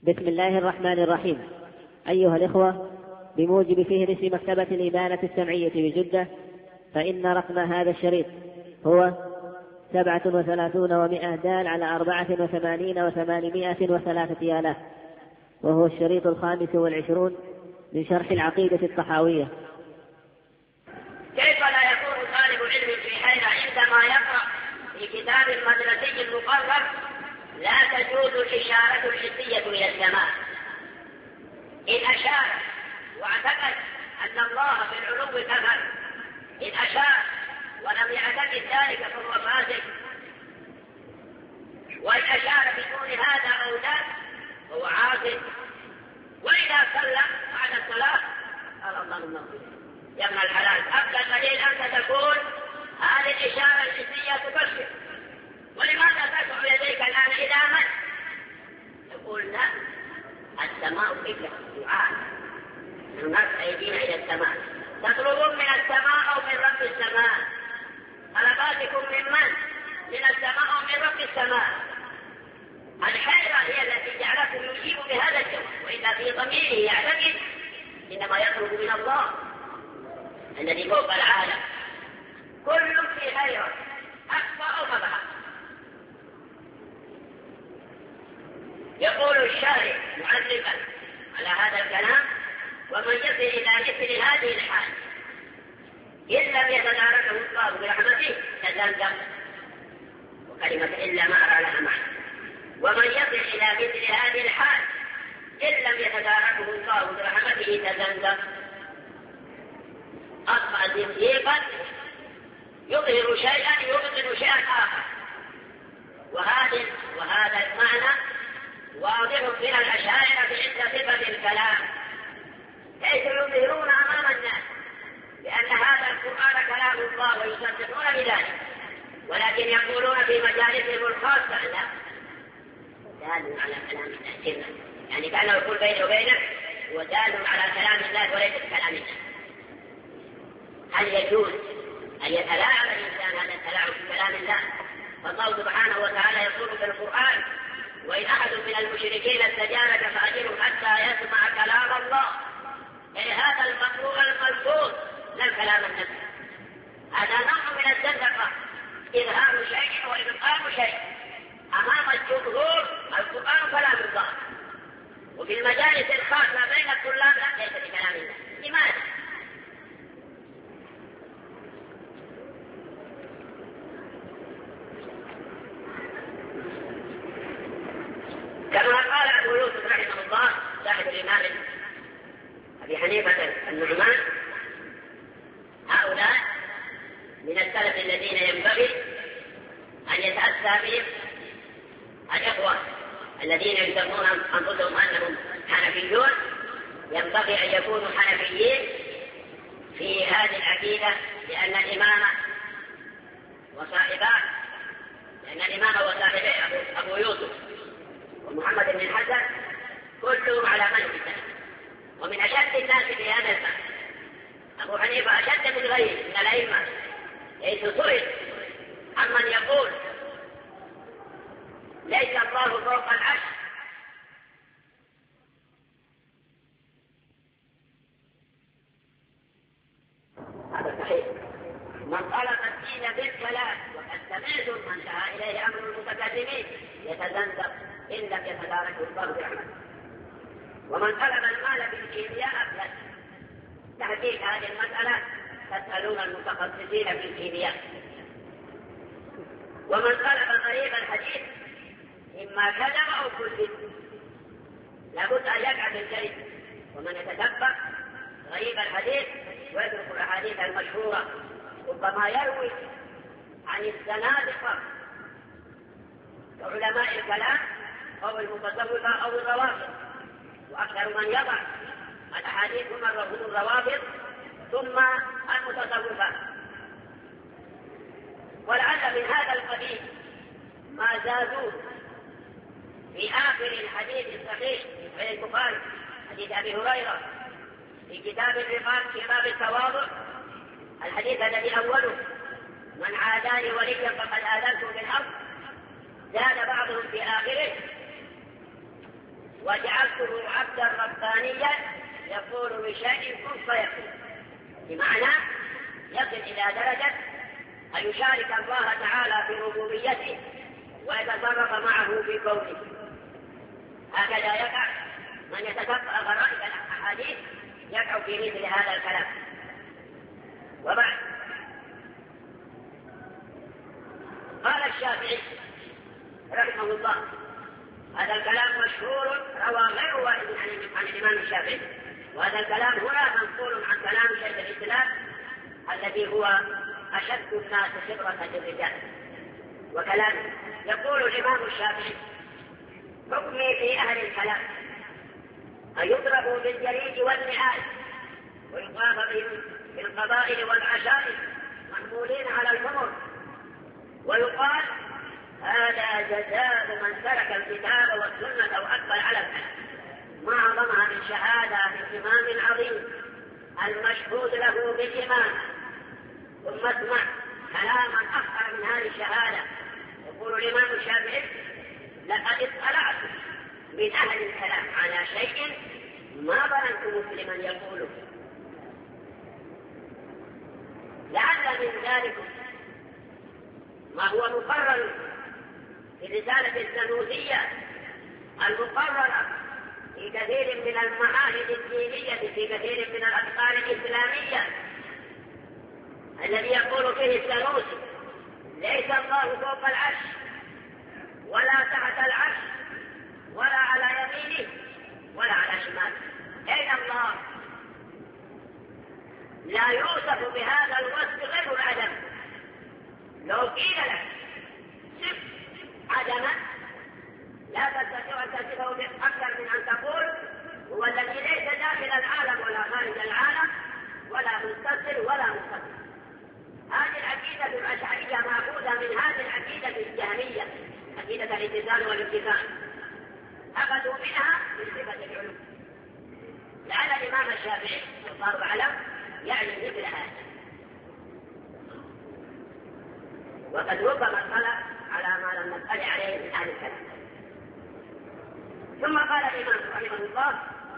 بسم الله الرحمن الرحيم. أيها الإخوة، بموجب فهرس مكتبة الإبانة السمعية بجدة، فإن رقم هذا الشريط هو 37 دال على 84 و803 آلاف، وهو الشريط 25 من شرح العقيدة الطحاوية. كيف لا يكون طالب علم في حيرة عندما يقرأ في كتاب مدرسي مقرر لا تجوز الإشارة الحسية إلى السماء؟ إن أشار واعتقد أن الله في العلو كفر، إن أشار ولم يعتقد ذلك فهو فاسق، وإن أشار بدون هذا أو ذاك فهو عاصي. وإذا صلى بعد الصلاة قال اللهم اغفر يا ابن الحلال، أفضل دليل أنت تقول هذه الإشارة الحسية تبشر، ولماذا ترفع يديك الآن إلى من؟ يقول لا، السماء فكرة دعاء، نرفع أيدينا إلى السماء. تطلبون من السماء أو من رب السماء؟ طلباتكم من من؟ من السماء أو من رب السماء؟ الحيرة هي التي جعلكم يجيب بهذا الجواب، وإذا في ضميره يعتقد إنما يطلب من الله الذي فوق العالم. كل في حيرة أكبر أو مبهى. يقول الشارع معلقا على هذا الكلام: ومن يصل إلى مثل هذه الحال إن لم يتداركه الله برحمته تزلزل، وكلمة إلا ما أرى لها معنى. ومن يصل إلى مثل هذه الحال إن لم يتداركه الله برحمته تزلزل، أصبح زنديقا يظهر شيئا يبطن شيئا آخر. وهذا المعنى واضح من الأشاعرة عند صفة الكلام، حيث يظهرون أمام الناس بأن هذا القرآن كلام الله ويصدقون بذلك، ولكن يقولون في مجالسهم الخاصة لا، دال على كلام الله سرا، يعني كأنه يقول بيني وبينك ودال على كلام الله وليس كلام الله. هل يجوز أن يتلاعب الإنسان هذا التلاعب بكلام الله؟ فالله سبحانه وتعالى يقول في القرآن: وإن أحد من المشركين استجارك فأجره حتى يسمع كلام الله. يعني هذا المقروء الملفوظ لا الكلام النفسي، هذا نوع من الزندقة، إظهار شيء وإبطال شيء. أمام الجمهور القرآن كلام الله، وفي المجالس الخاصة بين الطلاب لا، ليس بكلام الله. لماذا؟ كما قال أبو يوسف رحمه الله صاحب الإمام أبي حنيفة النعمان: هؤلاء من السلف الذين ينبغي أن يتأسى بهم الإخوة الذين يسمون أنفسهم أنهم حنفيون، ينبغي أن يكونوا حنفيين في هذه العقيدة، لأن الإمام وصاحبه أبو يوسف ومحمد بن الحسن كلهم على منهج السلف، ومن أشد الناس في هذا الفن. أبو حنيفة أشد من غيره من الأئمة، حيث سئل عمن يقول ليس الله فوق العرش، هذا صحيح. من طلب الدين بالكلام وقد سمعتم من انتهى إليه أمر المتكلمين يتزندق إن لم يتداركه الله برحمته. ومن طلب المال بالكيمياء أفلس. تحقيق هذه المسألة تسألون المتخصصين في الكيمياء. ومن طلب غريب الحديث إما كذب أو كذب، لابد أن يقع بالكذب. ومن يتدبر غريب الحديث ويترك الأحاديث المشهورة ربما يروي عن الزنادقة وعلماء الكلام أو المتصوفة أو الروافض، وأكثر من يضع الأحاديث هم الروافض ثم المتصوفة. ولعل من هذا القبيل ما زادوا في آخر الحديث الصحيح في البخاري، حديث أبي هريرة في كتاب الرقاق في باب التواضع، الحديث الذي أوله: من عاداني وليا فقد آذنته بالحرب. زاد بعضهم في آخره: وجعلته عبدا ربانيا يقول بشيء كن فيكون، بمعنى يصل إلى درجة أن يشارك الله تعالى في ربوبيته ويتصرف معه في كونه. هكذا يقع من يتفقه غرائب الأحاديث يقع في مثل هذا الكلام. وبعد قال الشافعي رحمه الله، هذا الكلام مشهور روى غير واحد عن الإمام الشافعي، وهذا الكلام هنا منقول عن كلام شيخ الإسلام الذي هو أشد الناس خبرة للرجال. وكلام يقول الإمام الشافعي: حكمي في أهل الكلام أن يضربوا بالجريد والنعال ويطاف بهم بالقبائل والعشائر محمولين على الحمر، ويقال هذا جزاء من ترك الكتاب والسنة وأقبل على الحق، ما أعظمها من شهادة من إمام عظيم المشهود له بالإمام. ثم اسمع كلاما أخطر من هذه الشهادة. يقول الإمام الشافعي: لقد اطلعت من أهل الكلام على شيء ما ظننت مسلما يقوله، لعل من ذلك ما هو مقرر في الرسالة السنوسية المقررة في كثير من المعاهد الدينية في كثير من الأفكار الإسلامية، الذي يقول فيه السنوسي: ليس الله فوق العرش ولا تحت العرش ولا على يمينه ولا على شماله. أين الله؟ لا يوصف بهذا الوصف غير العدم. لو قيل لك صف عدما لا تستطيع أن تصفه أكثر من أن تقول هو الذي ليس داخل العالم ولا خارج العالم ولا متصل ولا منفصل. هذه العقيدة الأشعرية مأخوذة من هذه العقيدة الجهمية، عقيدة الاتصال والامتثال، أخذوا منها من صفة العلو. لعل الإمام الشافعي والله أعلم يعني مثل هذا، وقد ربما اطلع على ما لم نطلع عليه من هذا الكلام. ثم قال الإمام رحمه الله: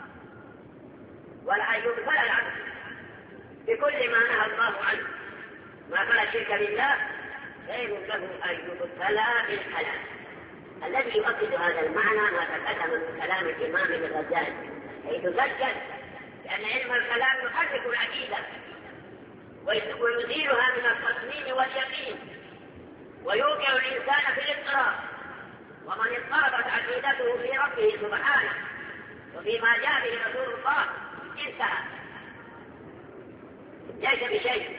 ولا يبتلى العبد بكل ما نهى الله عنه ما فلا شرك بالله خير له أن يبتلى بالحلال. الذي يؤكد هذا المعنى ما تقدم من كلام الإمام الغزالي، حيث سجل لأن علم الكلام يحرك العقيدة ويزيلها من التصميم واليقين ويوقع الإنسان في الاضطراب، ومن اضطربت عقيدته في ربه سبحانه وفيما جاء به رسول الله انتهى، ليس بشيء.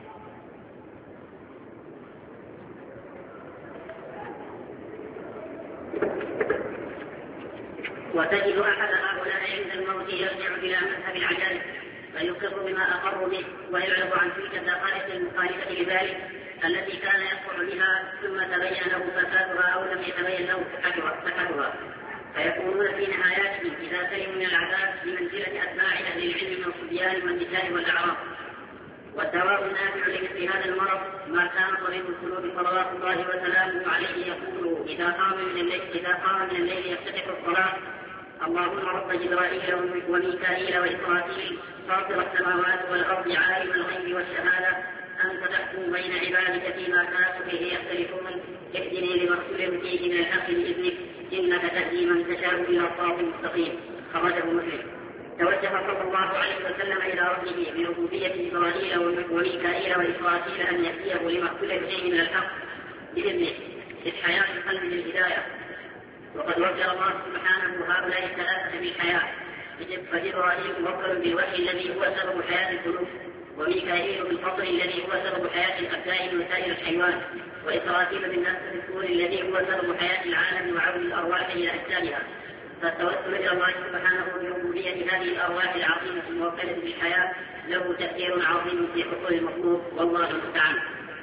وتجد أحد هؤلاء عند الموت يرجع إلى مذهب العجائز فيقر بما أقروا به ويعرض عن تلك الدقائق المخالفة لذلك التي كان يقع بها ثم تبين له فسادها أو لم يتبين له صحتها، فيكونون في نهاياتهم إذا سلموا من العذاب بمنزلة أتباع أهل العلم من الصبيان والنساء والأعراض. والدواء النافع لمثل هذا المرض ما كان طبيب القلوب صلوات الله وسلامه عليه يقول إذا قام من الليل يفتتح الصلاة: اللهم رب جبرائيل وميكائيل وإسرافيل فاطر السماوات والأرض عالم الغيب والشهادة أنت تحكم بين عبادك فيما كانوا فيه يختلفون اهدني لما اختلف فيه من الحق بإذنك إنك تهدي من تشاء إلى صراط مستقيم. خرجه مسلم. توجه صلى الله عليه وسلم إلى ربه بربوبية جبرائيل وميكائيل وإسرافيل أن يهديه لما اختلف فيه من الحق بإذنه للحياة القلب للهداية. وقد وجه الله سبحانه هؤلاء الثلاثة بالحياة، فجبرائيل موكل بالوحي الذي هو سبب حياة القلوب، وميكائيل بالفضل الذي هو سبب حياة الأبدان وسائر الحيوان، وإسرافيل بالنفس بالسور الذي هو سبب حياة العالم وعود الأرواح إلى أجسادها. فالتوسل إلى الله سبحانه بربوبية هذه الأرواح العظيمة الموكلة بالحياة له تأثير عظيم في حصول المطلوب، والله المستعان.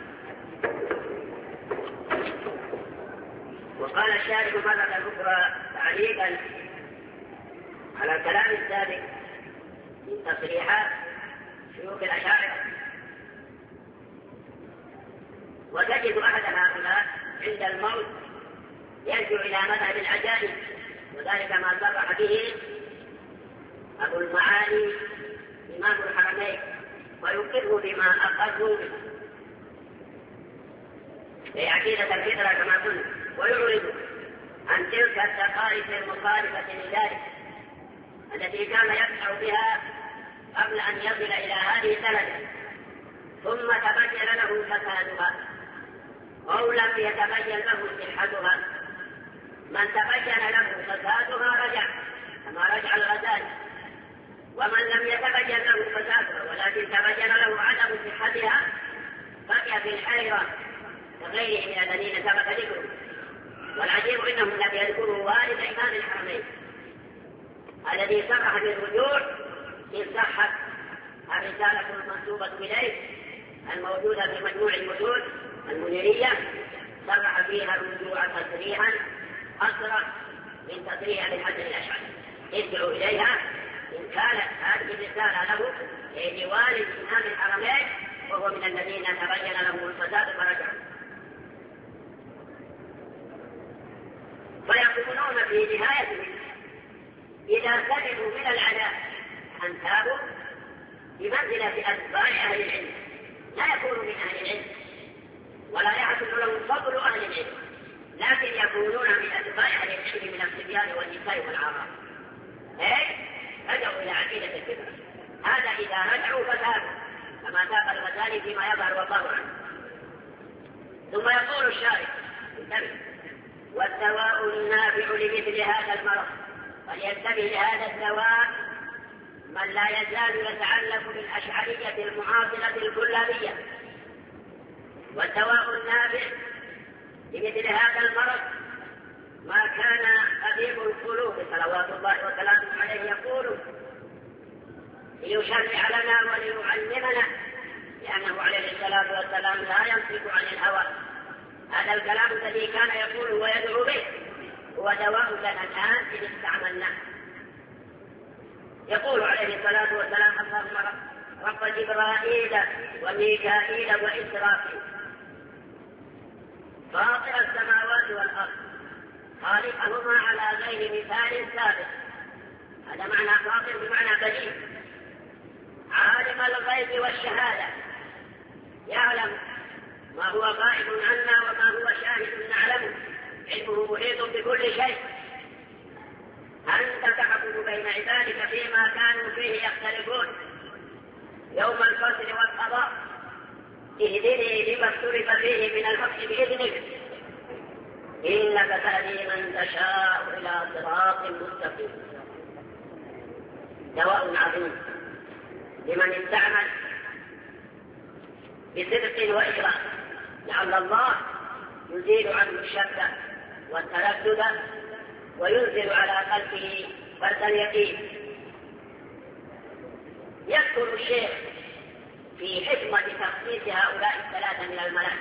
وقال الشارح مرة أخرى تعليقا على الكلام السابق من تصريحات شيوخ الأشاعرة: وتجد أحد هؤلاء عند الموت يرجع إلى مذهب العجائز وذلك ما صرح به أبو المعالي إمام الحرمين ويقر بما أقروا به في عقيدة الفطرة كما قلنا، ويعرض عن تلك الدقائق المخالفة لذلك التي كان يسعى بها قبل أن يصل إلى هذه الدرجة، ثم تبين له فسادها أو لم يتبين له صحتها. من تبين له فسادها رجع كما رجع الغزالي، ومن لم يتبين له فسادها ولكن تبين له عدم صحتها بقي في الحيرة كغيره من الذين سبق ذكره. والعجيب انهم لم يذكروا والد امام الحرمين الذي صرح بالرجوع ان صحت الرسالة المنسوبة اليه الموجودة في مجموع المتون المنيرية، صرح فيها الرجوع تصريحا أصرح من تصريح ابي الحسن الاشعري. ارجعوا اليها ان كانت هذه الرسالة له لوالد امام الحرمين وهو من الذين تبين لهم الفساد فرجعوا. فيقولون في نهاية إذا سلموا من العذاب أن تابوا بمنزلة أتباع أهل العلم، لا يكونوا من أهل العلم ولا يحصل لهم فضل أهل العلم، لكن يكونون من أتباع أهل العلم من الصبيان والنساء والأعراب. رجعوا إلى عقيدة الفطرة. هذا إذا رجعوا فتابوا كما تاب الغزالي فيما يظهر والله عنه. ثم يقول الشارع: والدواء النافع لمثل هذا المرض، فلينتبه لهذا الدواء من لا يزال يتعلق بالأشعرية المعاصرة الكلابية. والدواء النافع لمثل هذا المرض ما كان طبيب القلوب صلوات الله وسلامه عليه يقول ليشرع لنا وليعلمنا، لأنه عليه الصلاة والسلام لا ينطق عن الهوى. هذا الكلام الذي كان يقول ويدعو به هو دواء لنا الآن إذ استعملناه. يقول عليه الصلاة والسلام: اللهم رب جبرائيل وميكائيل وإسرافيل فاطر السماوات والأرض خالقهما على غير مثال سابق. هذا معنى فاطر بمعنى بديع. عالم الغيب والشهادة يعلم ما هو غائب عنا وما هو شاهد نعلمه، علمه محيط بكل شيء. أنت تحكم بين عبادك فيما كانوا فيه يختلفون يوم الفصل والقضاء، اهدني لما اختلف فيه من الحق بإذنك، إنك تهدي من تشاء إلى صراط مستقيم. دواء عظيم لمن استعمل بصدق وإخلاص، لعل الله يزيل عنه الشك والتردد وينزل على قلبه فرد اليقين. يذكر الشيخ في حكمة تخصيص هؤلاء الثلاثة من الملائكة.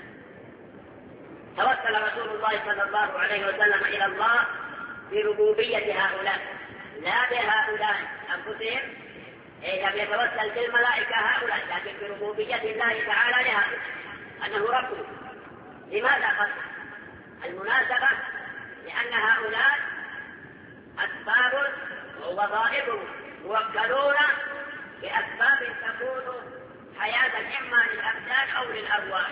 توسل رسول الله صلى الله عليه وسلم إلى الله بربوبية هؤلاء لا بهؤلاء أنفسهم، لم يتوسل بالملائكة هؤلاء لكن بربوبية الله تعالى لها أنه ربه. لماذا قصد المناسبة؟ لأن هؤلاء أسباب ووظائف موكلون بأسباب تكون حياة إما للأبدان أو للأرواح.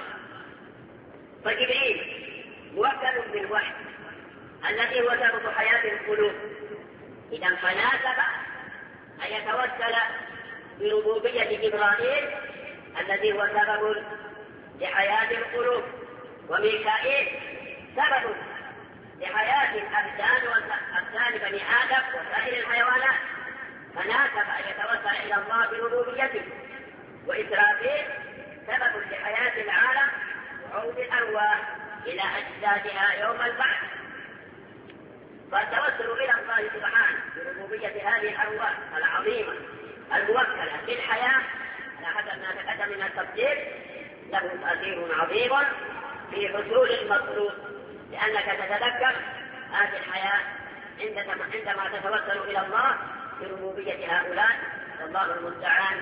فجبريل موكل بالوحي الذي هو سبب حياة القلوب، إذا فناسب أن يتوسل بربوبية جبرائيل الذي هو سبب لحياة القلوب، وميكائيل سبب لحياة الأبدان وأبدان بني آدم وسائر الحيوانات، فناسب أن يتوسل إلى الله بربوبيته. وإسرافيل سبب لحياة العالم وعود الأرواح إلى أجسادها يوم البعث. فالتوسل إلى الله سبحانه بربوبية هذه الأرواح العظيمة الموكلة بالحياة على حسب ما تقدم من التفسير له تأثير عظيم في حصول المطلوب، لأنك تتذكر هذه الحياة عندما تتوسل إلى الله بربوبية هؤلاء. والله المستعان.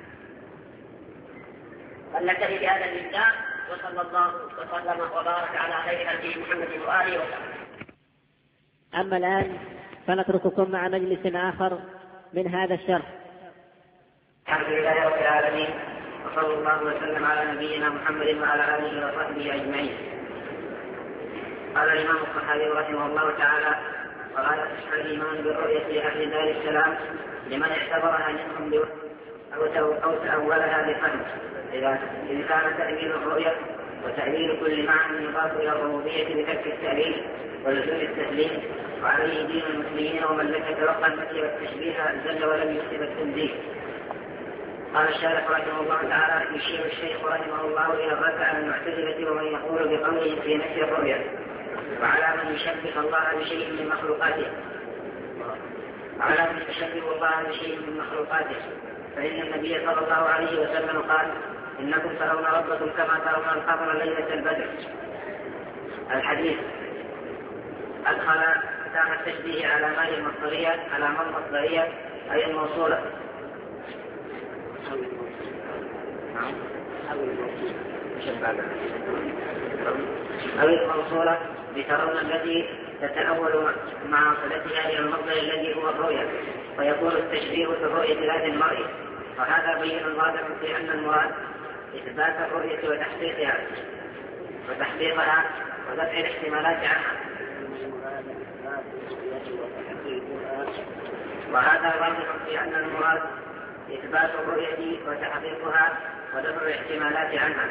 فلنكتفي بهذا المقدار، وصلى الله وسلم وبارك على خير خلقه محمد وآله وسلم. أما الآن فنترككم مع مجلس آخر من هذا الشرح. الحمد لله رب العالمين، وصلى الله وسلم على نبينا محمد وعلى آله وصحبه أجمعين. قال الإمام الصحابي رحمه الله تعالى: ولا يصح الإيمان بالرؤية لأهل دار السلام لمن اعتبرها منهم أو تأولها بفهم، إذا كان تأويل الرؤية وتأويل كل معنى يضاف إلى الربوبية بترك التأويل ولزوم التسليم، وعليه دين المسلمين ومن لم يتلقى النفي والتشبيه جل ولم يكتب التنزيه. قال الشارح رحمه الله تعالى: يشير الشيخ رحمه الله إلى الرد على المعتزلة ومن يقول بقوله في نفي الرؤية، وعلى من يشبه الله بشيء من مخلوقاته، فإن النبي صلى الله عليه وسلم قال: إنكم ترون ربكم كما ترون القمر ليلة البدر. الحديث أدخل كتاب التشبيه على ما المصدرية أي الموصولة أو الموصولة بترون الذي تتأول مع صلتها إلى المصدر الذي هو الرؤية، ويكون التشبيه في الرؤية ذات المرئي. وهذا بين واضح في أن المراد إثبات الرؤية وتحقيقها ودفع الاحتمالات عنها. وهذا واضح في أن المراد إثبات الرؤية وتحقيقها ودفع الاحتمالات عنها.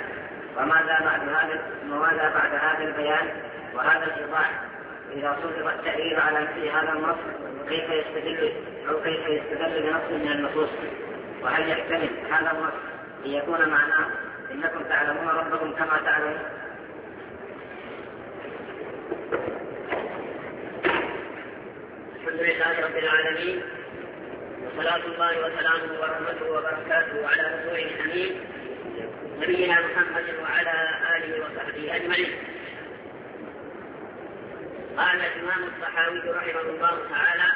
وماذا بعد هذا البيان وهذا الإيضاح؟ إذا صدر التأويل على مثل هذا النص كيف يستدل بنص من النصوص؟ وهل يحتمل هذا النص أن يكون معناه إنكم تعلمون ربكم كما تعلمون؟ الحمد لله رب العالمين، وصلاة الله وسلامه ورحمته وبركاته على رسوله الأمين نبينا محمد وعلى آله وصحبه أجمعين. قال الإمام الصحاوي رحمه الله تعالى: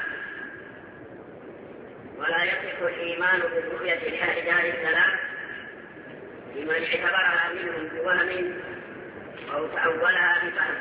ولا يصح الإيمان بالرؤية لأهل دار السلام لمن اعتبرها منهم بوهم أو تأولها بفهم.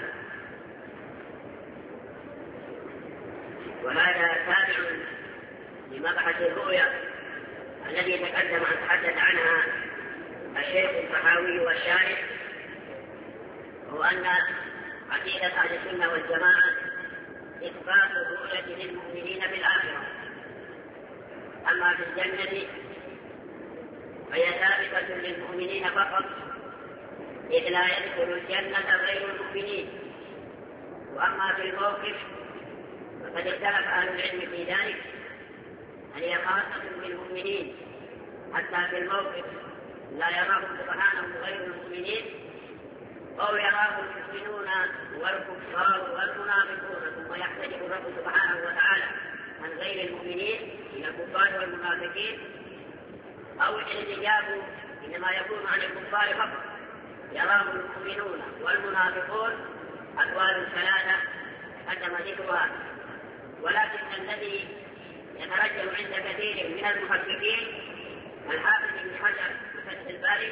وهذا تابع لمبحث الرؤيا الذي تقدم أن تحدث عنها الشيخ الصحاوي والشارح، هو أن عقيدة أهل السنة والجماعة إثبات الرؤية للمؤمنين بالآخرة. أما في الجنة فهي ثابتة للمؤمنين فقط، إذ لا يدخل الجنة غير المؤمنين. وأما في الموقف فقد اختلف أهل العلم في ذلك، هل هي خاصة بالمؤمنين حتى في الموقف لا يراهم سبحانه غير المؤمنين، أو يراهم المؤمنون والكفار والمنافقون ثم يحتجب الرب سبحانه وتعالى عن غير المؤمنين من الكفار والمنافقين، أو الاحتجاب إنما يكون عن الكفار فقط، يراهم المؤمنون والمنافقون. أقوال ثلاثة قدم ذكرها، ولكن الذي يترجح عند كثير من المحققين الحافظ بن حجر فتح الباري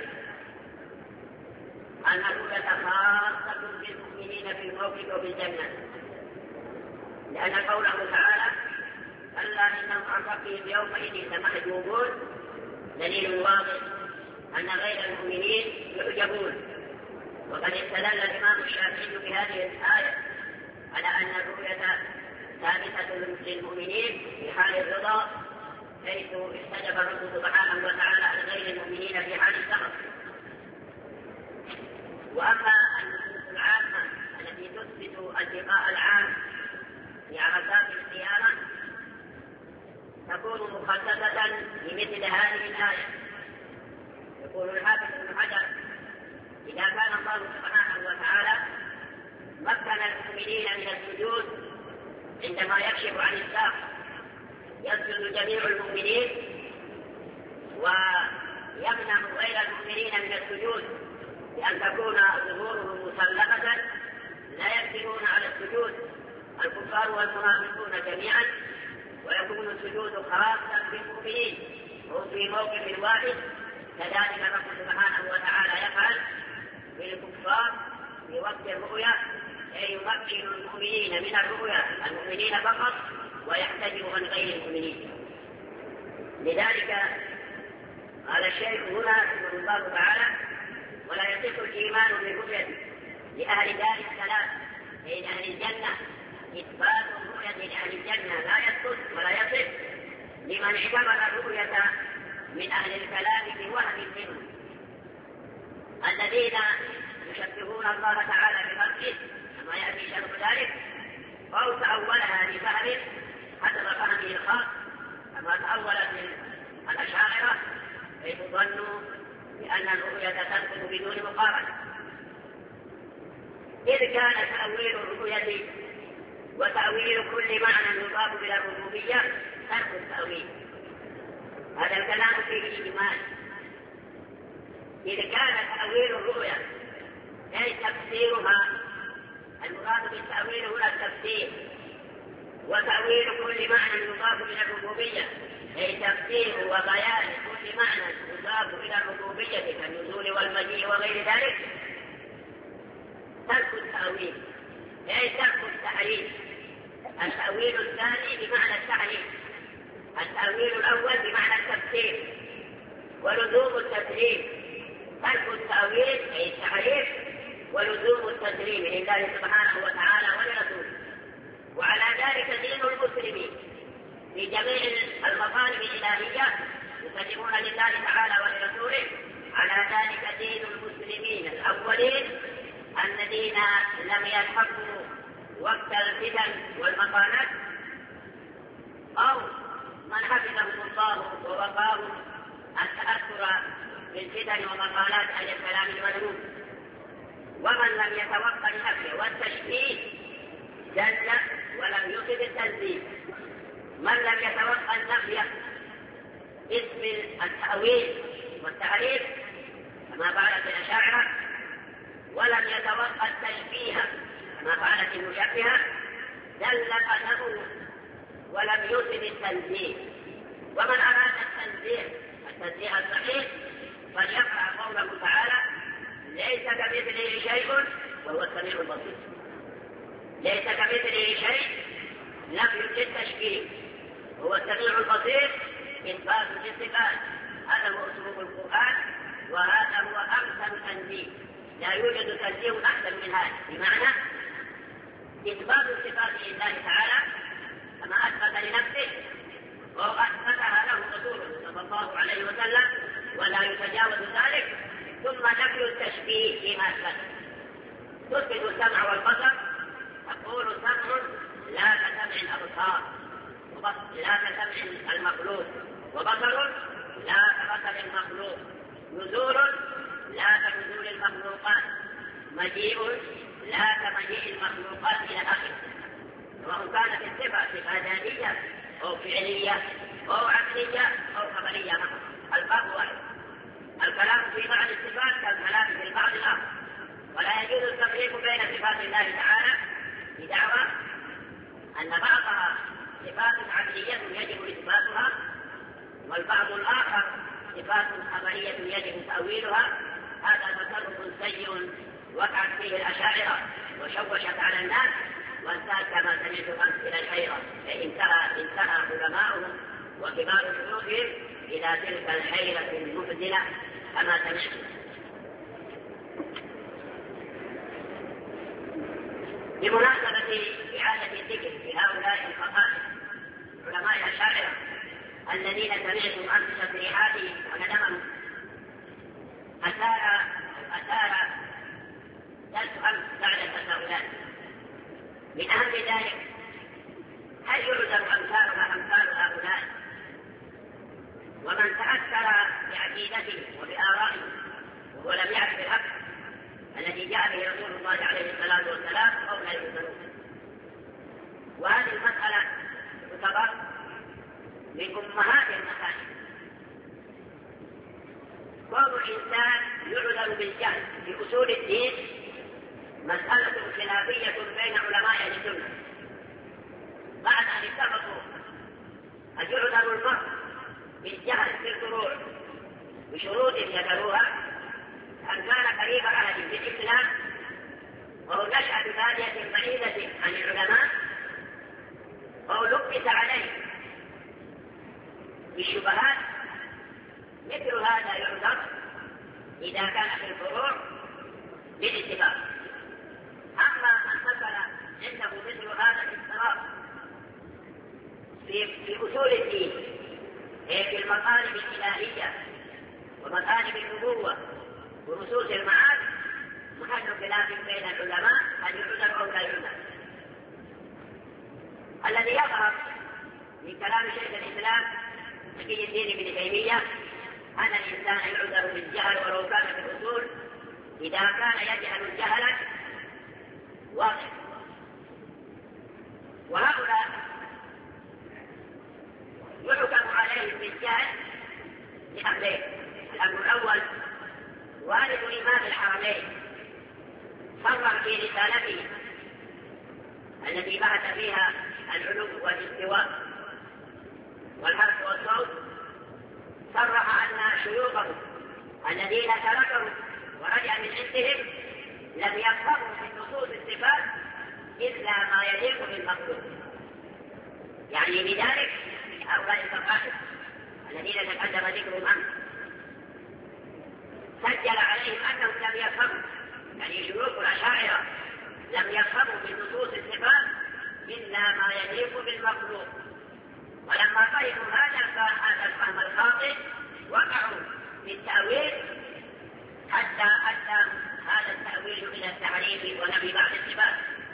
أن الرؤية خاصة بالمؤمنين في الموقف وبالجنة، لأن قوله تعالى: ألا إنهم عن ربهم يومئذ لمحجوبون، دليل واضح أن غير المؤمنين يحجبون. وقد استدل الإمام الشافعي بهذه الآية على أن الرؤية ثابتة للمؤمنين في حال الرضا، حيث استجاب الرب سبحانه وتعالى عن غير المؤمنين في حال السخط. وأما النصوص العامة التي تثبت اللقاء العام في عرفات القيامة تكون مخصصة لمثل هذه الآية. يقول الحافظ بن حجر: إذا كان الله سبحانه وتعالى مكن المؤمنين من السجود عندما يكشف عن الساق يسجد جميع المؤمنين، ويمنع غير المؤمنين من السجود بأن تكون ظهورهم مسلمة لا يقدرون على السجود الكفار والمنافقون جميعا، ويكون السجود خاصا بالمؤمنين هم في موقف واحد. كذلك الرب سبحانه وتعالى يفعل بالكفار في وقت الرؤيا، أي يمكن المؤمنين من الرؤيا المؤمنين فقط ويحتجب عن غير المؤمنين. لذلك قال الشيخ هنا رحمه الله تعالى: ولا يصح الإيمان بالرؤية لأهل دار السلام أي لأهل الجنة. إثبات الرؤية لأهل الجنة لا يثبت ولا يصح لمن اعتبر الرؤية من أهل الكلام بوهم منهم الذين يشبهون الله تعالى بخلقه كما يأتي شرح ذلك، أو تأولها لفهم حسب فهمه الخاص كما تأولت الأشاعرة، حيث ظنوا بأن الرؤية تثبت بدون مقارنة. إذ كان تأويل الرؤية وتأويل كل معنى يضاف إلى الربوبية ترك التأويل. هذا الكلام فيه إجمال. إذ كان تأويل الرؤيا أي تفسيرها، المراد بالتأويل هنا التفسير، وتأويل كل معنى يضاف إلى الربوبية أي تفسير وبيان كل معنى يضاف إلى الربوبية كالنزول والمجيء وغير ذلك ترك التأويل أي ترك التحريف. التأويل الثاني بمعنى التحريف، التأويل الأول بمعنى التفسير ولزوم التسليم. ترك التأويل أي التحريف ولزوم التسليم لله سبحانه وتعالى ولرسوله. وعلى ذلك دين المسلمين في جميع المطالب الإلهية يسلمون لله تعالى ولرسوله. على ذلك دين المسلمين الأولين الذين لم يلحقوا وقت الفتن والمقالات، أو من حفظهم الله ووقاهم التأثر بالفتن ومقالات أهل الكلام المذموم. ومن لم يتوقع النفي والتشبيه جل ولم يصب التنزيل. من لم يتوقع النفي اسم التأويل والتعريف كما فعلت الأشاعرة، ولم يتوقع التشبيه كما فعلت المشبهة، دل قدمه ولم يصب التنزيه. ومن أراد التنزيه الصحيح فليقرأ قوله تعالى: ليس كمثله شيء وهو السميع البصير. ليس كمثله شيء نفي التشبيه، هو السميع البصير إثبات الصفات. هذا هو أسلوب القرآن وهذا هو أحسن تنزيه. لا يوجد تنزيه أحسن من هذا، بمعنى إثبات الصفات لله تعالى كما أثبت لنفسه وأثبتها له رسوله صلى الله عليه وسلم ولا يتجاوز ذلك، ثم نفي التشبيه فيما أثبت. تثبت السمع والبصر، تقول سمع لا كسمع الأبصار، لا كسمع المخلوق، وبصر لا كبصر المخلوق، نزول لا كنزول المخلوقات، مجيء لا كمجيء المخلوقات إلى آخره. سواء كانت الصفة صفة ذاتية أو فعلية أو عقلية أو خبرية معه، الفرق واحد. الكلام في بعض الصفات كالكلام في البعض الآخر، ولا يجوز التفريق بين صفات الله تعالى بدعوى أن بعضها صفات عقلية يجب إثباتها والبعض الآخر صفات خبرية يجب تأويلها. هذا تصرف سيء وقعت فيه الأشاعرة وشوشت على الناس، وانتهت كما سمعت أمس إلى الحيرة. انتهى علماؤهم وكبار شيوخهم إلى تلك الحيرة المحزنة كما سمعت. بمناسبة إعادة الذكر في هؤلاء الفقهاء علماء الأشاعرة الذين سمعتم أمس تصريحاتهم وندمهم، أثار ثلاث أمس بعد التساؤلات. من أهم ذلك: هل يعذر أمثال هؤلاء ومن تأثر بعقيدته وبآرائه وهو لم يعرف الحق الذي جاء به رسول الله عليه الصلاة والسلام أو لا يؤمنون؟ وهذه المسألة تعتبر من أمهات المسائل. كون الإنسان يعذر بالجهل في أصول الدين مسألة خلافية بين علماء أهل السنة، بعد أن اتفقوا أن يعذر المرء بالجهل في الفروع بشروط ذكروها، أن كان قريب عهد بالإسلام وهو نشأة ثانية بعيدة بقيت عليه بالشبهات مثل هذا يعذر إذا كان في الفروع بالاتفاق. أما من مثل عنده مثل هذا الاضطراب في أصول الدين في المطالب الإلهية ومطالب النبوة ونصوص المعاد محل خلاف بين العلماء هل يعذر أو لا يعذر. الذي يظهر من كلام شيخ الإسلام تقي الدين ابن تيمية أن الإنسان يعذر بالجهل ولو كان في الأصول إذا كان يجهل الجهل واضح. وهؤلاء يحكم عليهم بالجهل لأمرين: الأمر الأول والد إمام الحرمين صرح في رسالته التي بعث فيها العلو والاستواء والحرف والصوت، صرح أن شيوخه الذين تركوا ورجع من عندهم لم يفهموا من نصوص الصفات إلا ما يليق بالمخلوق. يعني بذلك هؤلاء الفقهاء الذين تقدم ذكرهم عنه سجل عليهم أنهم لم يفهموا، يعني شيوخ الأشاعرة لم يفهموا من نصوص الصفات إلا ما يليق بالمخلوق. ولما فهموا هذا الفهم الخاطئ وقعوا في التأويل حتى أدى هذا التأويل إلى التعريف ونفي بعض الصفات.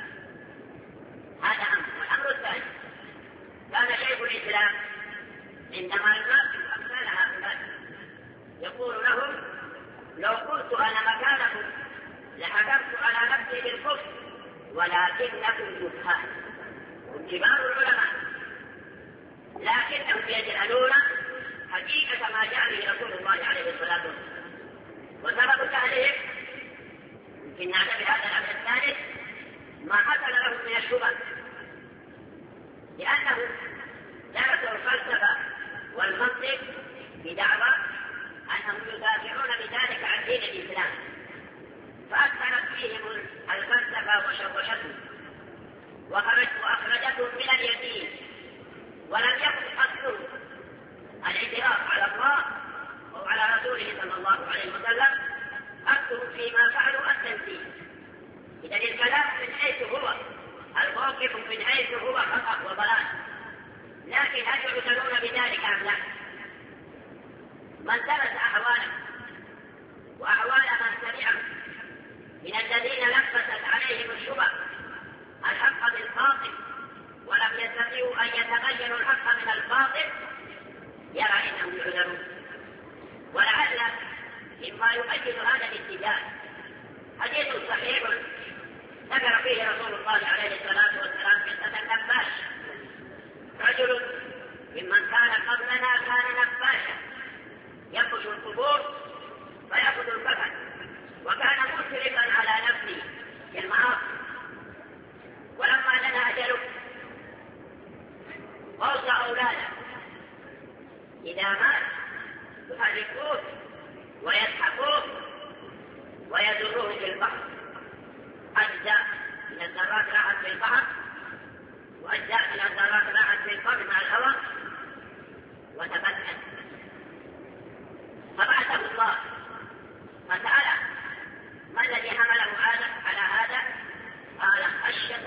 هذا أمر. والأمر الثاني كان شيخ الإسلام عندما يناقش أمثال هؤلاء يقول لهم: لو كنت أنا مكانكم لحكمت على نفسي بالكفر ولكنكم جهال. هم كبار العلماء لكنهم يجهلون حقيقة ما جاء به رسول الله عليه الصلاة والسلام. وسبب جهلهم يمكن نعتبر هذا الأمر الثالث ما حصل لهم من الشبه، لأنهم درسوا الفلسفة والمنطق بدعوى أنهم يدافعون بذلك عن دين الإسلام، فأكثرت فيهم الفلسفة وشوشتهم وأخرجتهم من اليقين، ولم يكن أصلهم الاعتراف على الله أو على رسوله صلى الله عليه وسلم، أصلهم فيما فعلوا التنزيل. إذن الكلام من حيث هو الموقف من حيث هو خطأ وضلال، لكن هل يعتنون بذلك أم لا؟ من درس أحواله وأحوال من سمعه من الذين لبست عليهم الشبه الحق بالباطل ولم يستطيعوا أن يتغيروا الحق من الباطل يرى أنهم يعذرون. ولعل مما يؤيد هذا الاتجاه حديث صحيح ذكر فيه رسول الله عليه الصلاة والسلام قصة النباش. رجل ممن كان قبلنا كان نباشا ينبش القبور فيأخذ الكفن، وكان مسرفا على نفسه بالمعاصي، ولما لنا أجله أوصى أولاده إذا مات يحرقوه ويسحقوه ويذروه في البحر. أجزاء من الذرات راحت في البحر وأجزاء من الذرات راحت في القبر مع الهواء وتبدت. فبعثه الله فسأله: ما الذي حمله على هذا؟ قال: خشية.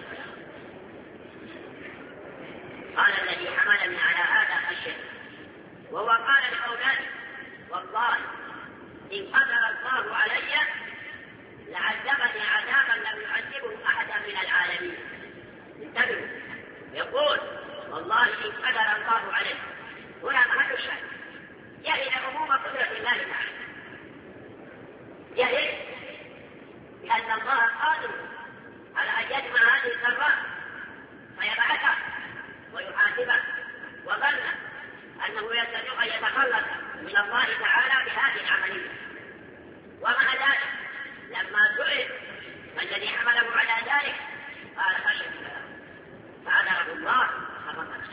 قال: الذي حملني على هذا خشية. وهو قال لأولاده: والله إن قدر الله علي لعذبني عذابا لم يعذبه أحدا من العالمين. انتبهوا، يقول: والله إن قدر الله علي، هنا محل الشك، يهل عموم قدرة الله تعالى، يهل لأن الله قادر على أن يجمع هذه الذرات فيبعثها ويحاسبها، وظن أنه يستطيع أن يتخلص من الله تعالى بهذه العملية. ومع ذلك لما سئل ما الذي حمله على ذلك قال: خشية الله. فعذره الله فغفر.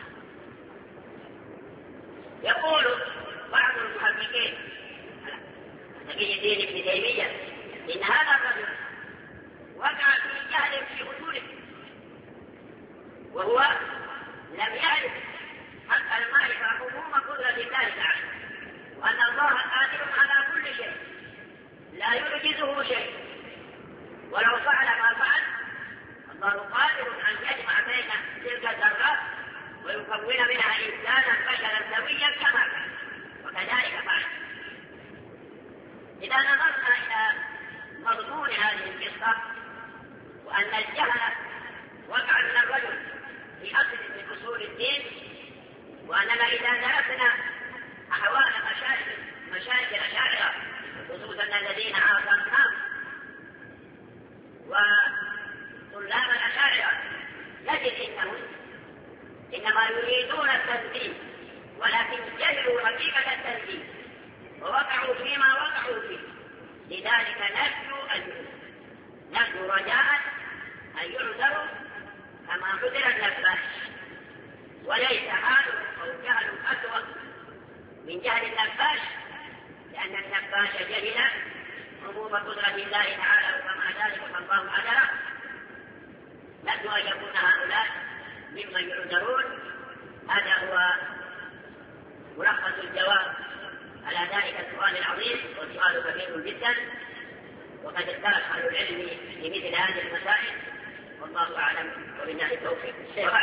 يقول بعض المحققين تقي الدين ابن تيمية إن هذا الرجل وقع في جهل في أصوله، وهو لم يعرف حتى لم يعرف عموم قدرة الله تعالى، وأن الله قادر على كل شيء لا يعجزه شيء، ولو فعل ما فعل الله قادر أن يجمع بين تلك الذرات ويكون منها إنسانا بشرا سويا كما كان، وكذلك فعل. إذا نظرنا إلى مضمون هذه القصة وأن الجهل وقع من الرجل في أصل من أصول الدين، وأننا إذا درسنا أحوال مشايخ الأشاعرة خصوصا الذين عاصرناهم وطلاب الأشاعرة نجد إنهم إنما يريدون التنزيل، ولكن جهلوا حقيقة التنزيل ووقعوا فيما وقعوا فيه. لذلك نرجو رجاء أن يعذروا كما عذر النباش، وليس حال أو جهل أسوأ من جهل النباش، لأن النباش جهل عموم قدرة الله تعالى ومع ذلك فالله عذره. نرجو أن يكون هؤلاء ممن يعذرون. هذا هو ملخص الجواب على ذلك السؤال العظيم، والسؤال كبير جدا، وقد اختلف أهل العلم في مثل هذه المسائل، والله أعلم وبالله التوفيق.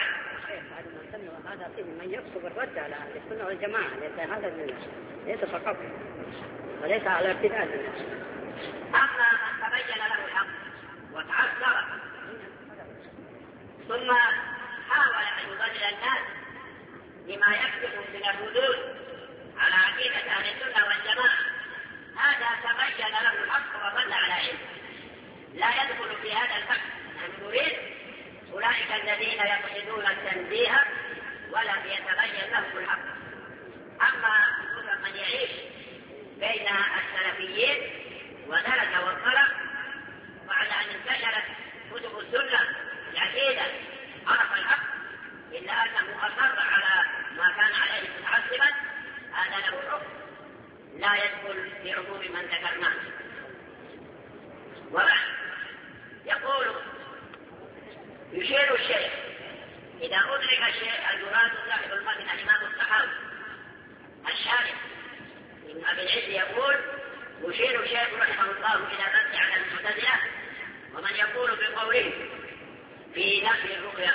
هذا فيه من يقصد الرد على أهل السنة والجماعة، هذا ليس فقط وليس على ارتداد. أما من تبين له الحق وتعثر ثم حاول أن يضلل الناس بما يكتب من الردود على عقيدة أهل السنة والجماعة، هذا تبين له الحق وظل على علم، لا يدخل في هذا الفقه. نحن نريد أولئك الذين يقصدون التنزيه ولم يتبين لهم الحق. أما من يعيش بين السلفيين ودرس واطلع بعد أن انتشرت كتب السنة العقيدة عرف الحق إلا أنه أصر على ما كان عليه متعصبا، هذا له حكم لا يدخل في عموم من ذكرناه. وبعد يقول يشير الشيخ إذا أدرك الشيء المراد صاحب المتن الإمام الطحاوي الشارح ابن أبي العز يقول يشير الشيخ رحمه الله إلى الرد على المعتزلة ومن يقول بقوله في نفي الرؤيا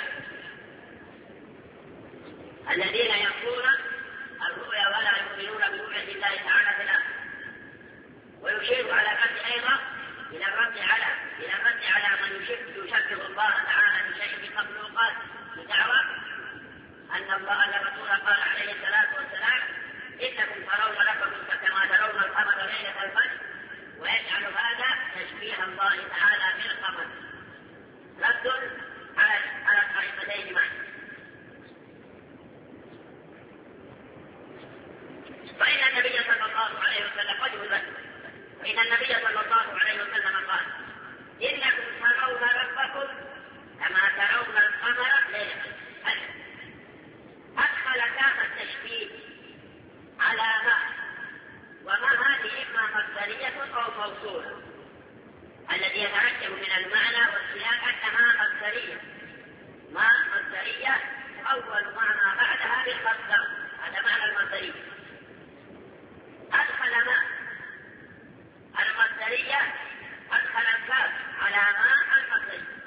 الذين يقولون الرؤيا ولا يؤمنون برؤية الله تعالى في الآخرة. ويشير على الرد أيضا إلى الرد على من يشبه الله تعالى بشيء من مخلوقات بدعوى أن الله الرسول قال عليه الصلاة والسلام إنكم ترون ربكم كما ترون القمر ليلة الفجر، ويجعل هذا تشبيه الله تعالى بالقمر. رد على الطريقتين معا. فإن النبي صلى الله عليه وسلم قد فإن النبي صلى الله عليه وسلم قال إنكم ترون ربكم كما ترون القمر ليلة الفجر. أدخل كاف التشبيه على ما، وما هذه إما مصدرية أو موصولة، الذي يتركب من المعنى والسياق أنها مصدرية. ما مصدرية أول معنى بعدها بالمصدر، هذا معنى المصدرية. أدخل ما المصدرية، أدخل الكاف على ما المصدرية.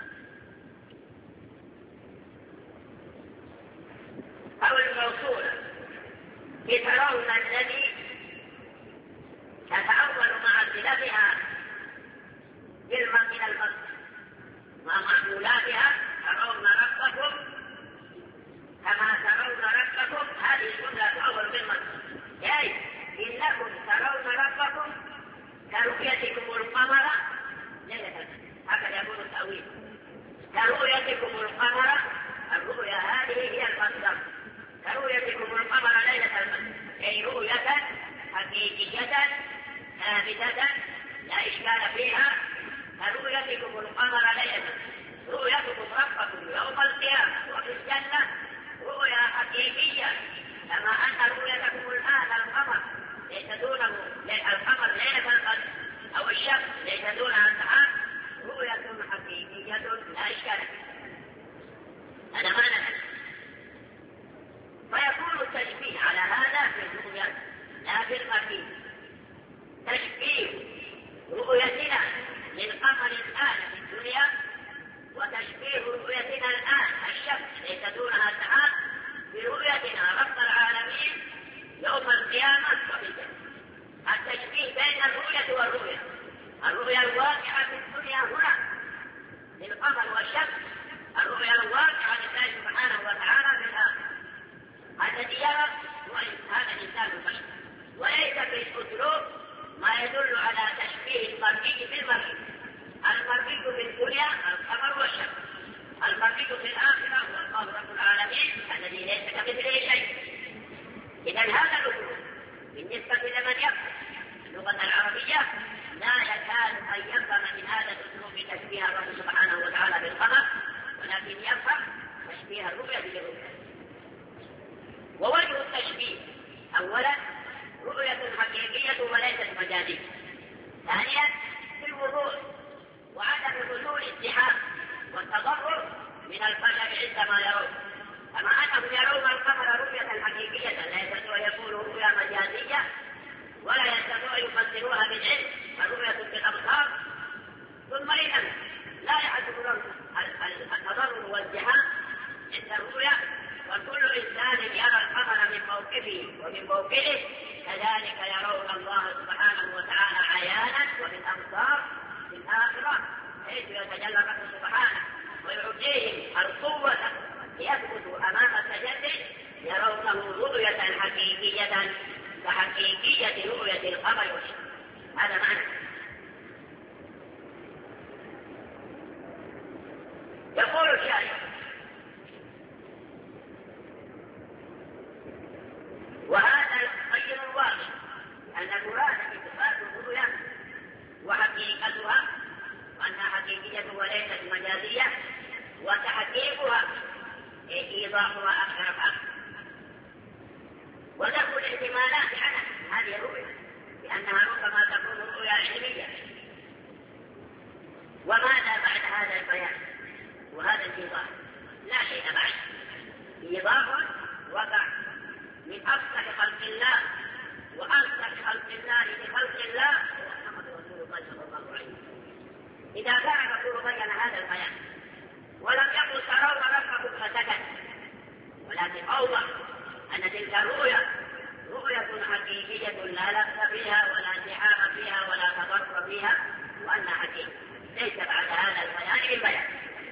أو الموصولة بترون الذي تتأول مع صلتها من المصدر مع معمولاتها. ترون ربكم كما ترون ربكم، هذه الجملة تتأول بالمصدر، يعني إنكم ترون ربكم كرؤيتكم القمر ليلة الفجر. هكذا يقول التأويل، كرؤيتكم القمر. الرؤيا هذه هي المصدر، كرؤيتكم القمر ليلة الفجر، أي رؤية حقيقية ثابتة لا إشكال فيها. كرؤيتكم القمر ليلة الفجر، رؤيتكم ربكم يوم القيامة وفي الجنة رؤيا حقيقية، كما أن رؤيتكم الآن القمر ليس دونه القمر ليلة الفجر أو الشمس ليس دونها سحاب، رؤية حقيقية لا إشكال فيها. هذا معنى. في الدنيا هنا للقمر والشمس الرؤيا الواقعة لله سبحانه وتعالى في الآخرة. الذي يرى هذا الإنسان البشر، وليس في الأسلوب ما يدل على تشبيه المرئي بالمرئي. المرئي في الدنيا القمر والشمس، المرئي في الآخرة هو الله رب العالمين الذي ليس كمثله شيء. إذا هذا الأسلوب بالنسبة لمن يفهم اللغة العربية لا يكاد أن يفهم من هذا الأسلوب تشبيه الرب سبحانه وتعالى بالقمر، ولكن يفهم تشبيه الرؤية بالرؤية. ووجه التشبيه أولا رؤية حقيقية وليست مجازية. ثانيا في الوضوح وعدم حلول الازدحام والتضرر من البشر عندما يرون، كما أنهم يرون القمر رؤية حقيقية لا يستطيع أن يكونوا رؤيا مجازية ولا يستطيع أن يفسروها بالعلم الرؤية بالأبصار. ثم إذا لا يحدث لهم التضرر والازدحام عند الرؤيا، وكل إنسان يرى القمر من موقفه ومن موقعه كذلك يرون الله سبحانه وتعالى عيانا وبالأبصار في الآخرة، حيث يتجلى الرب سبحانه ويعطيهم القوة ليثبتوا أمام التجلي يرونه رؤية حقيقية كحقيقية رؤية القمر والشمس. هذا معنى. يقول الشاعر: وهذا يبين الواقع أن المراد بصفات الرؤيا وحقيقتها وأنها حقيقية وليست مجازية، وتحقيقها إيضاحها أكثر فأكثر. وذكر الاحتمالات عنها هذه الرؤيا لأنها ربما تكون رؤيا علمية. وماذا بعد هذا البيان وهذا الإيضاح؟ لا شيء بعد. إيضاح وقع من أفضل خلق الله وأنصح خلق الله لخلق الله محمد رسول الله صلى الله عليه وسلم. إذا كان الرسول بين هذا البيان ولم يقل ترون ربكم فسكت، ولكن أوضح أن تلك الرؤيا رؤية حقيقية لا لبس فيها ولا ازدحام فيها ولا تضرر فيها، وأنها حقيقة ليس بعد هذا البيان بالبيان.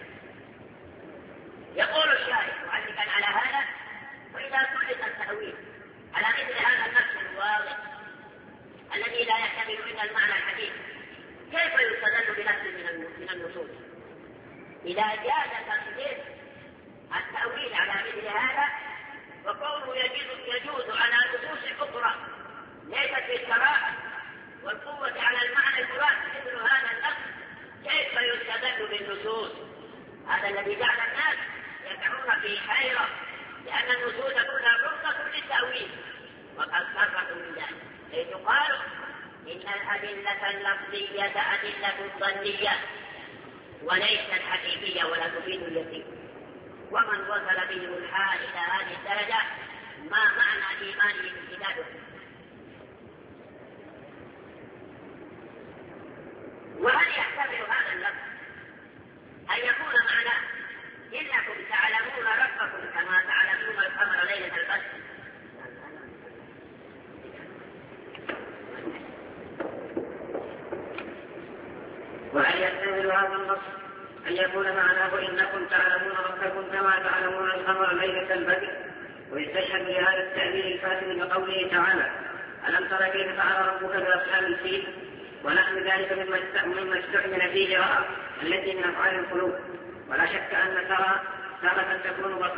يقول الشاعر معلقا على هذا: وإذا سلط التأويل على مثل هذا النص الواضح الذي لا يحتمل إلا المعنى الحديث، كيف يستدل بنص من النصوص؟ إذا جاز تقدير التأويل على مثل هذا وكونه يجوز على نصوص أخرى ليست بالصراحة والقوة على المعنى المراد مثل هذا النص، كيف يستدل بالنصوص؟ هذا الذي جعل الناس يقعون في حيرة، لأن النصوص كلها فرصة للتأويل وقد فرقوا من ذلك، حيث قالوا إن الأدلة اللفظية أدلة ظنية وليست حقيقية ولا تفيد اليقين. ومن وصل به الحال إلى هذه الدرجة ما معنى إيمانه بالكتاب؟ وهل يحتمل هذا اللفظ أن يكون معناه إنكم تعلمون ربكم كما تعلمون القمر ليلة البدر؟ وهل يحتمل هذا النص أن يكون معناه إنكم تعلمون ربكم كما تعلمون القمر ليلة البدر، ويستشهد لهذا التأويل الفاسد بقوله تعالى: ألم تر كيف فعل ربك بأصحاب الفيل؟ ونحن ذلك مما استعمل فيه رأى التي من أفعال القلوب. ولا شك أن ترى تارة تكون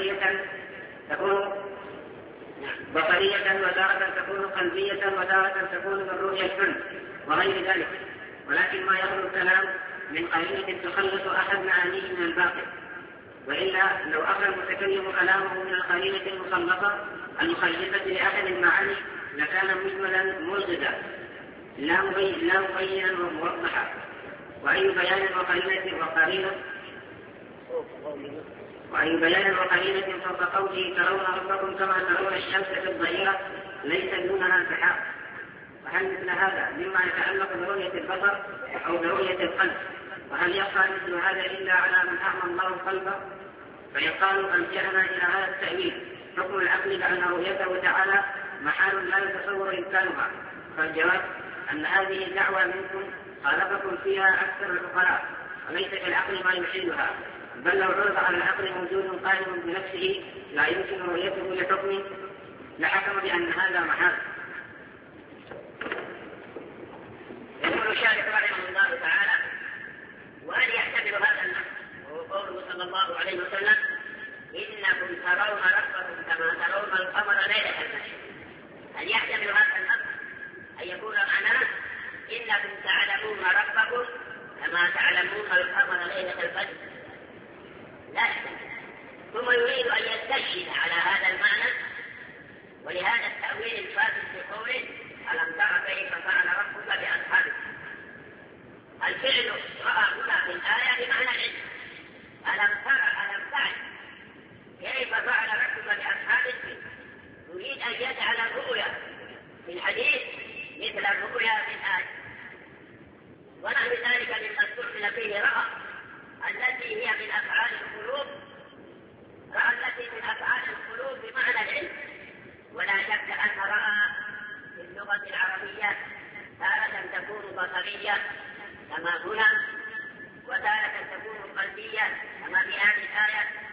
بصرية وتارة تكون قلبية وتارة تكون من رؤية الفن وغير ذلك، ولكن ما يخلو الكلام من قرينة تخلص أحد معانيه من الباطل. وإلا لو أخذ المتكلم كلامه من القرينة المخلصة المخلصة لأحد المعاني لكان مجملا ملغزا لا مبينا وموضحا. وأي بيان وقرينة فوق قوله ترون ربكم كما ترون الشمس في الظهيرة ليس دونها سحاب. وهل مثل هذا مما يتعلق برؤية البصر أو برؤية القلب؟ وهل يخفى مثل هذا إلا على من أعمى الله قلبه؟ فيقال ألجأنا إلى هذا التأويل حكم العقل بأن رؤيته تعالى محال لا يتصور إمكانها. فالجواب أن هذه الدعوة منكم خالفكم فيها أكثر الفقهاء، وليس كالعقل ما يحيلها، بل لو عرض على العقل موجود قائم بنفسه لا يمكن رؤيته لحكمه لحكم بأن هذا محال. يقول الشارح رحمه الله تعالى: وهل يحتمل هذا النص وهو قوله صلى الله عليه وسلم: إنكم ترون ربكم كما ترون القمر ليلة الفجر؟ هل يحتمل هذا النص أن يكون معناه إنكم تعلمون ربكم كما تعلمون القمر ليلة الفجر؟ لا يحتمل. ثم يريد أن يستشهد على هذا المعنى ولهذا التأويل الفاسد في قوله: ألم تر كيف فعل ربك بأصحابه؟ الفعل رأى هنا في الآية بمعنى العلم. ألم تعلم كيف فعل ربك بأصحابه؟ يريد أن يجعل الرؤيا في الحديث مثل الرؤيا في الآية، ونحو ذلك مما استعمل فيه رأى التي هي من أفعال القلوب، رأى التي من أفعال القلوب بمعنى العلم. ولا شك أن رأى في اللغة العربية تارة تكون بصرية كما هنا، وتارة تكون قلبية كما في هذه الآية،